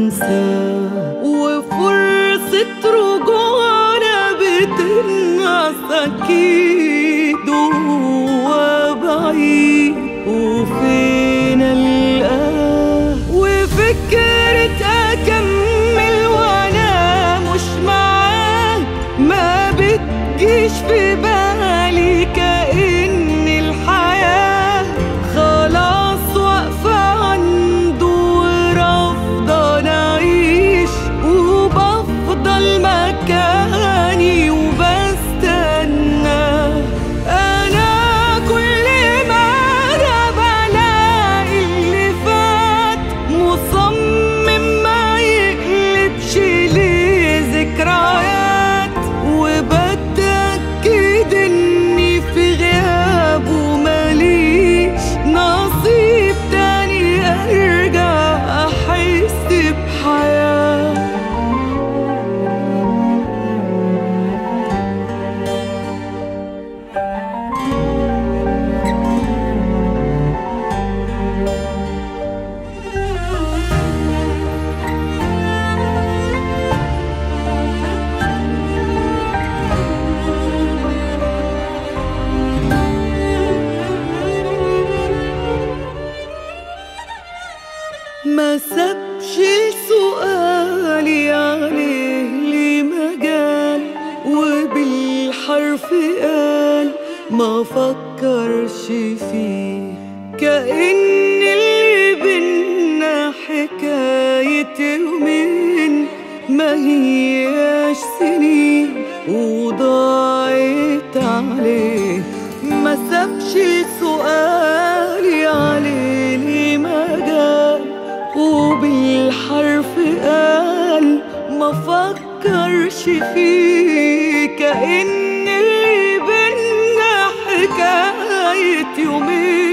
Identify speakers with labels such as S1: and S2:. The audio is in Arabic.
S1: انساه، وفرصة رجوعنا بتنقص اكيد وهو بعيد، وفين القاه وفكرة اكمل وانا مش معاه ما بتجيش في بالي، كأن الحياة خلاص واقفة عنده ورافضة نعيش، وبفضل مكاني وبستنى. أنا كل ما بلاقي اللي فات مصمم ما يقلبش ليه ذكريات، وبتأكد إني في غيابه ماليش نصيب تاني أرجع أحس بحياة. ما سابش سؤالي عليه لي مجال، وبالحرف قال ما فكرش فيه، كأن اللي بينا حكاية يومين ما هياش سنين وضاعت عليه. ما سابش سؤالي عليه لي مجال، وبالحرف قال ما فكرش فيه، كأن اللي بينا حكاية يومين